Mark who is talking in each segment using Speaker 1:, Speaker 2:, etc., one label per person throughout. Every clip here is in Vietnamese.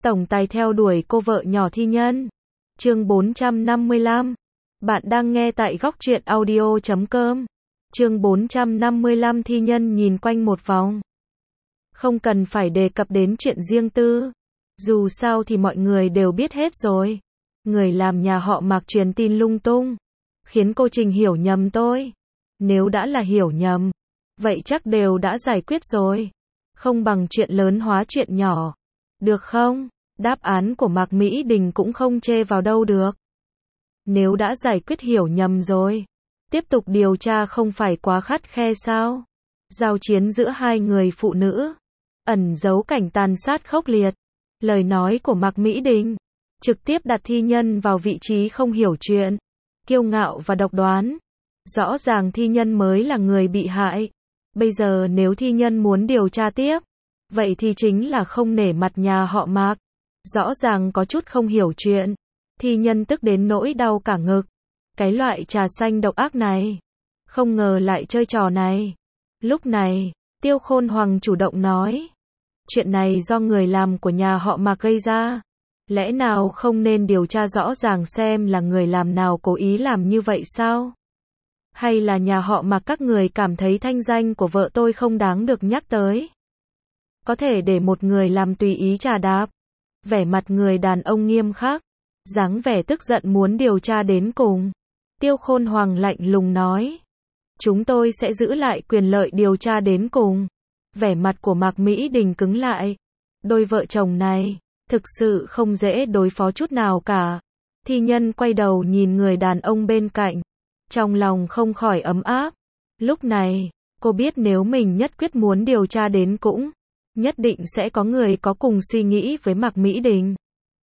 Speaker 1: tổng tài theo đuổi cô vợ nhỏ thi nhân. Chương 455. Bạn đang nghe tại góc truyện audio.com. Chương 455 thi nhân nhìn quanh một vòng. Không cần phải đề cập đến chuyện riêng tư. Dù sao thì mọi người đều biết hết rồi. Người làm nhà họ Mạc truyền tin lung tung, khiến cô Trình hiểu nhầm tôi. Nếu đã là hiểu nhầm, vậy chắc đều đã giải quyết rồi. Không bằng chuyện lớn hóa chuyện nhỏ. Được không? Đáp án của Mạc Mỹ Đình cũng không chê vào đâu được. Nếu đã giải quyết hiểu nhầm rồi, tiếp tục điều tra không phải quá khắt khe sao? Giao chiến giữa hai người phụ nữ, ẩn giấu cảnh tàn sát khốc liệt. Lời nói của Mạc Mỹ Đình trực tiếp đặt thi nhân vào vị trí không hiểu chuyện, kiêu ngạo và độc đoán. Rõ ràng thi nhân mới là người bị hại. Bây giờ nếu thi nhân muốn điều tra tiếp, vậy thì chính là không nể mặt nhà họ Mạc. Rõ ràng có chút không hiểu chuyện. Thi nhân tức đến nỗi đau cả ngực. Cái loại trà xanh độc ác này, không ngờ lại chơi trò này. Lúc này, Tiêu Khôn Hoàng chủ động nói, chuyện này do người làm của nhà họ Mạc gây ra. Lẽ nào không nên điều tra rõ ràng xem là người làm nào cố ý làm như vậy sao? Hay là nhà họ Mạc các người cảm thấy thanh danh của vợ tôi không đáng được nhắc tới? Có thể để một người làm tùy ý trà đạp. Vẻ mặt người đàn ông nghiêm khắc, dáng vẻ tức giận muốn điều tra đến cùng. Tiêu Khôn Hoàng lạnh lùng nói, chúng tôi sẽ giữ lại quyền lợi điều tra đến cùng. Vẻ mặt của Mạc Mỹ Đình cứng lại. Đôi vợ chồng này thực sự không dễ đối phó chút nào cả. Thi nhân quay đầu nhìn người đàn ông bên cạnh, trong lòng không khỏi ấm áp. Lúc này, cô biết nếu mình nhất quyết muốn điều tra đến cũng nhất định sẽ có người có cùng suy nghĩ với Mạc Mỹ Đình.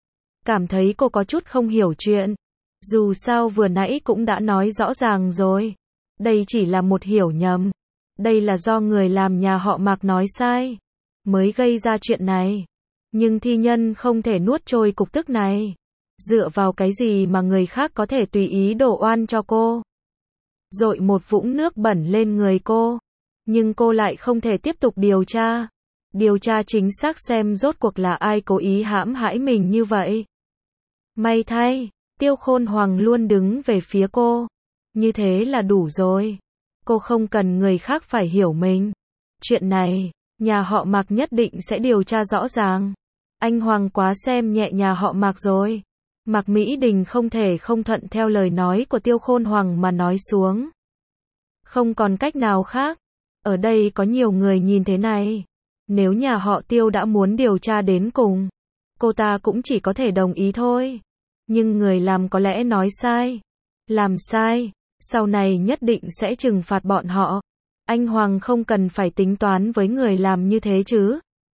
Speaker 1: Cảm thấy cô có chút không hiểu chuyện. Dù sao vừa nãy cũng đã nói rõ ràng rồi. Đây chỉ là một hiểu nhầm. Đây là do người làm nhà họ Mạc nói sai, mới gây ra chuyện này. Nhưng thi nhân không thể nuốt trôi cục tức này. Dựa vào cái gì mà người khác có thể tùy ý đổ oan cho cô? Dội một vũng nước bẩn lên người cô. Nhưng cô lại không thể tiếp tục điều tra. Điều tra chính xác xem rốt cuộc là ai cố ý hãm hại mình như vậy. May thay, Tiêu Khôn Hoàng luôn đứng về phía cô. Như thế là đủ rồi. Cô không cần người khác phải hiểu mình. Chuyện này, nhà họ Mạc nhất định sẽ điều tra rõ ràng. Anh Hoàng quá xem nhẹ nhà họ Mạc rồi. Mạc Mỹ Đình không thể không thuận theo lời nói của Tiêu Khôn Hoàng mà nói xuống. Không còn cách nào khác. Ở đây có nhiều người nhìn thế này. Nếu nhà họ Tiêu đã muốn điều tra đến cùng, cô ta cũng chỉ có thể đồng ý thôi. Nhưng người làm có lẽ nói sai. Làm sai, sau này nhất định sẽ trừng phạt bọn họ. Anh Hoàng không cần phải tính toán với người làm như thế chứ.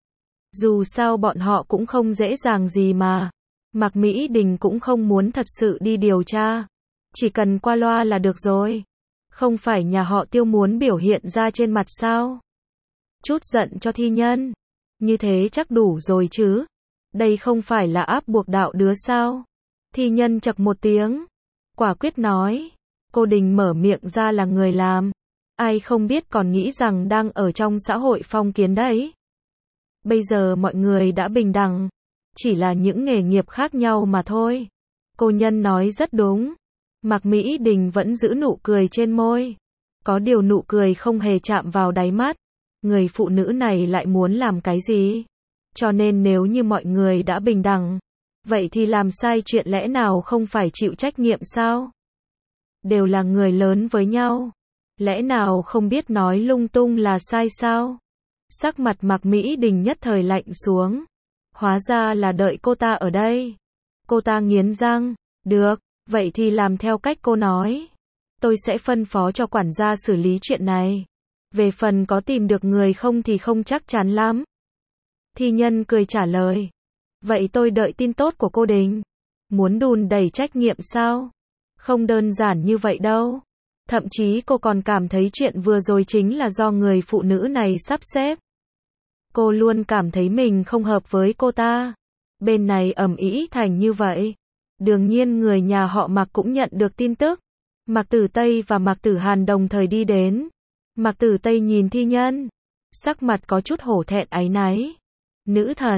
Speaker 1: Dù sao bọn họ cũng không dễ dàng gì mà. Mạc Mỹ Đình cũng không muốn thật sự đi điều tra. Chỉ cần qua loa là được rồi. Không phải nhà họ Tiêu muốn biểu hiện ra trên mặt sao? Chút giận cho thi nhân. Như thế chắc đủ rồi chứ. Đây không phải là áp buộc đạo đứa sao? Thi nhân chậc một tiếng. Quả quyết nói. Cô Đình mở miệng ra là người làm. Ai không biết còn nghĩ rằng đang ở trong xã hội phong kiến đấy. Bây giờ mọi người đã bình đẳng. Chỉ là những nghề nghiệp khác nhau mà thôi. Cô nhân nói rất đúng. Mạc Mỹ Đình vẫn giữ nụ cười trên môi. Có điều nụ cười không hề chạm vào đáy mắt. Người phụ nữ này lại muốn làm cái gì? Cho nên nếu như mọi người đã bình đẳng, vậy thì làm sai chuyện lẽ nào không phải chịu trách nhiệm sao? Đều là người lớn với nhau. Lẽ nào không biết nói lung tung là sai sao? Sắc mặt Mạc Mỹ Đình nhất thời lạnh xuống. Hóa ra là đợi cô ta ở đây. Cô ta nghiến răng. Được, vậy thì làm theo cách cô nói. Tôi sẽ phân phó cho quản gia xử lý chuyện này. Về phần có tìm được người không thì không chắc chắn lắm. Thi nhân cười trả lời. Vậy tôi đợi tin tốt của cô Đình. Muốn đùn đẩy trách nhiệm sao? Không đơn giản như vậy đâu. Thậm chí cô còn cảm thấy chuyện vừa rồi chính là do người phụ nữ này sắp xếp. Cô luôn cảm thấy mình không hợp với cô ta. Bên này ầm ĩ thành như vậy. Đương nhiên người nhà họ Mạc cũng nhận được tin tức. Mạc Tử Tây và Mạc Tử Hàn đồng thời đi đến. Mạc Tử Tây nhìn thi nhân. Sắc mặt có chút hổ thẹn áy náy. Nữ thần,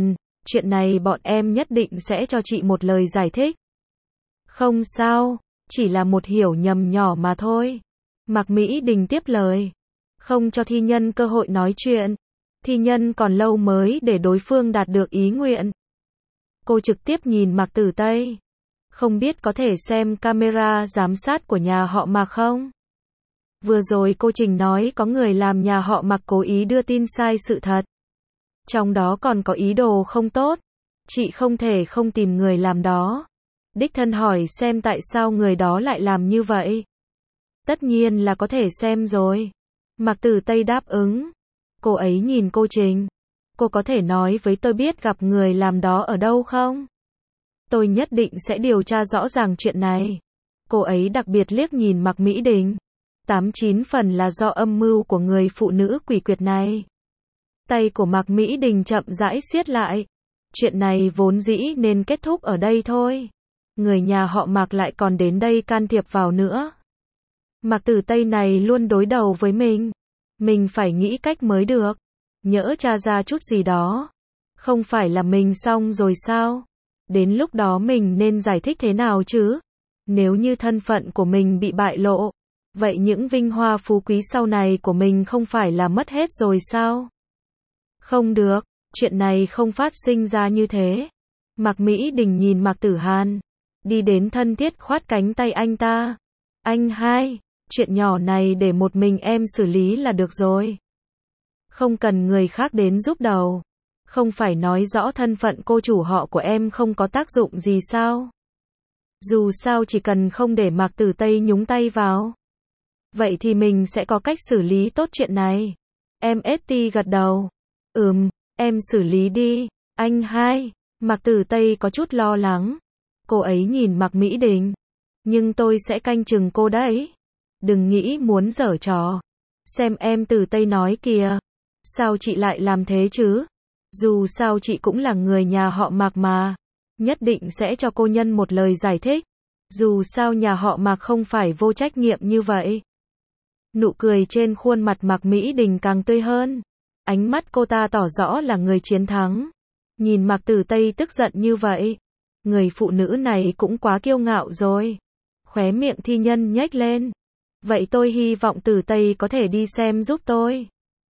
Speaker 1: Chuyện này bọn em nhất định sẽ cho chị một lời giải thích. Không sao, chỉ là một hiểu nhầm nhỏ mà thôi. Mạc Mỹ Đình tiếp lời. Không cho thi nhân cơ hội nói chuyện. Thi nhân còn lâu mới để đối phương đạt được ý nguyện. Cô trực tiếp nhìn Mạc Tử Tây. Không biết có thể xem camera giám sát của nhà họ Mạc không? Vừa rồi cô Trình nói có người làm nhà họ Mạc cố ý đưa tin sai sự thật. Trong đó còn có ý đồ không tốt. Chị không thể không tìm người làm đó. Đích thân hỏi xem tại sao người đó lại làm như vậy. Tất nhiên là có thể xem rồi. Mạc Tử Tây đáp ứng. Cô ấy nhìn cô Trình. Cô có thể nói với tôi biết gặp người làm đó ở đâu không? Tôi nhất định sẽ điều tra rõ ràng chuyện này. Cô ấy đặc biệt liếc nhìn Mạc Mỹ Đình. 89 phần là do âm mưu của người phụ nữ quỷ quyệt này. Tay của Mạc Mỹ Đình chậm rãi siết lại. Chuyện này vốn dĩ nên kết thúc ở đây thôi. Người nhà họ Mạc lại còn đến đây can thiệp vào nữa. Mạc Tử Tây này luôn đối đầu với mình. Mình phải nghĩ cách mới được. Nhỡ tra ra chút gì đó. Không phải là mình xong rồi sao? Đến lúc đó mình nên giải thích thế nào chứ? Nếu như thân phận của mình bị bại lộ, vậy những vinh hoa phú quý sau này của mình không phải là mất hết rồi sao? Không được, chuyện này không phát sinh ra như thế. Mạc Mỹ Đình nhìn Mạc Tử Hàn, đi đến thân thiết khoát cánh tay anh ta. Anh hai, chuyện nhỏ này để một mình em xử lý là được rồi. Không cần người khác đến giúp đầu. Không phải nói rõ thân phận cô chủ họ của em không có tác dụng gì sao? Dù sao chỉ cần không để Mạc Tử Tây nhúng tay vào. Vậy thì mình sẽ có cách xử lý tốt chuyện này. MST gật đầu. Em xử lý đi. Anh hai. Mạc Tử Tây có chút lo lắng. Cô ấy nhìn Mạc Mỹ Đình. Nhưng tôi sẽ canh chừng cô đấy. Đừng nghĩ muốn giở trò. Xem em Tử Tây nói kìa. Sao chị lại làm thế chứ? Dù sao chị cũng là người nhà họ Mạc mà. Nhất định sẽ cho cô nhân một lời giải thích. Dù sao nhà họ Mạc không phải vô trách nhiệm như vậy. Nụ cười trên khuôn mặt Mạc Mỹ Đình càng tươi hơn. Ánh mắt cô ta tỏ rõ là người chiến thắng. Nhìn Mạc Tử Tây tức giận như vậy. Người phụ nữ này cũng quá kiêu ngạo rồi. Khóe miệng thi nhân nhếch lên. Vậy tôi hy vọng Tử Tây có thể đi xem giúp tôi.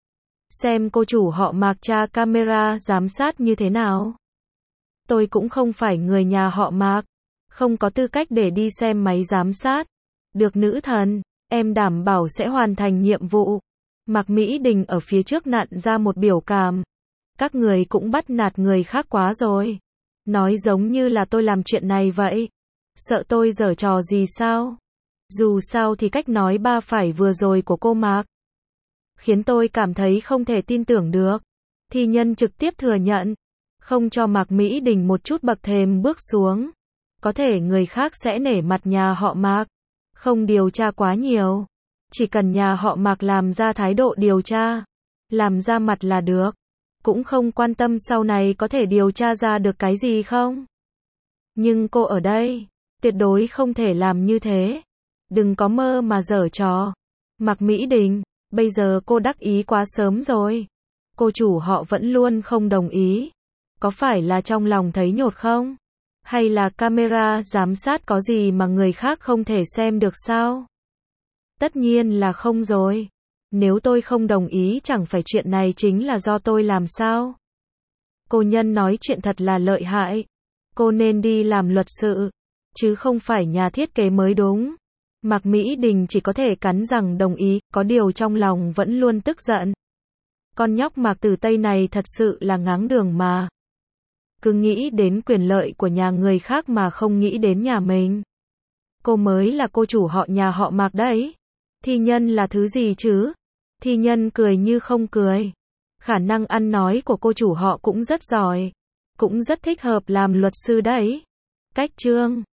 Speaker 1: Xem cô chủ họ Mạc tra camera giám sát như thế nào. Tôi cũng không phải người nhà họ Mạc. Không có tư cách để đi xem máy giám sát. Được nữ thần, em đảm bảo sẽ hoàn thành nhiệm vụ. Mạc Mỹ Đình ở phía trước nặn ra một biểu cảm. Các người cũng bắt nạt người khác quá rồi. Nói giống như là tôi làm chuyện này vậy. Sợ tôi giở trò gì sao? Dù sao thì cách nói ba phải vừa rồi của cô Mạc khiến tôi cảm thấy không thể tin tưởng được. Thi nhân trực tiếp thừa nhận. Không cho Mạc Mỹ Đình một chút bậc thềm bước xuống. Có thể người khác sẽ nể mặt nhà họ Mạc. Không điều tra quá nhiều. Chỉ cần nhà họ Mạc làm ra thái độ điều tra. Làm ra mặt là được. Cũng không quan tâm sau này có thể điều tra ra được cái gì không. Nhưng cô ở đây. Tuyệt đối không thể làm như thế. Đừng có mơ mà giở trò. Mạc Mỹ Đình, bây giờ cô đắc ý quá sớm rồi. Cô chủ họ vẫn luôn không đồng ý. Có phải là trong lòng thấy nhột không? Hay là camera giám sát có gì mà người khác không thể xem được sao? Tất nhiên là không rồi. Nếu tôi không đồng ý chẳng phải chuyện này chính là do tôi làm sao? Cô nhân nói chuyện thật là lợi hại. Cô nên đi làm luật sự, chứ không phải nhà thiết kế mới đúng. Mạc Mỹ Đình chỉ có thể cắn răng đồng ý, có điều trong lòng vẫn luôn tức giận. Con nhóc Mạc Tử Tây này thật sự là ngáng đường mà. Cứ nghĩ đến quyền lợi của nhà người khác mà không nghĩ đến nhà mình. Cô mới là cô chủ họ nhà họ Mạc đấy. Thi nhân là thứ gì chứ? Thi nhân cười như không cười. Khả năng ăn nói của cô chủ họ cũng rất giỏi. Cũng rất thích hợp làm luật sư đấy. Cách chương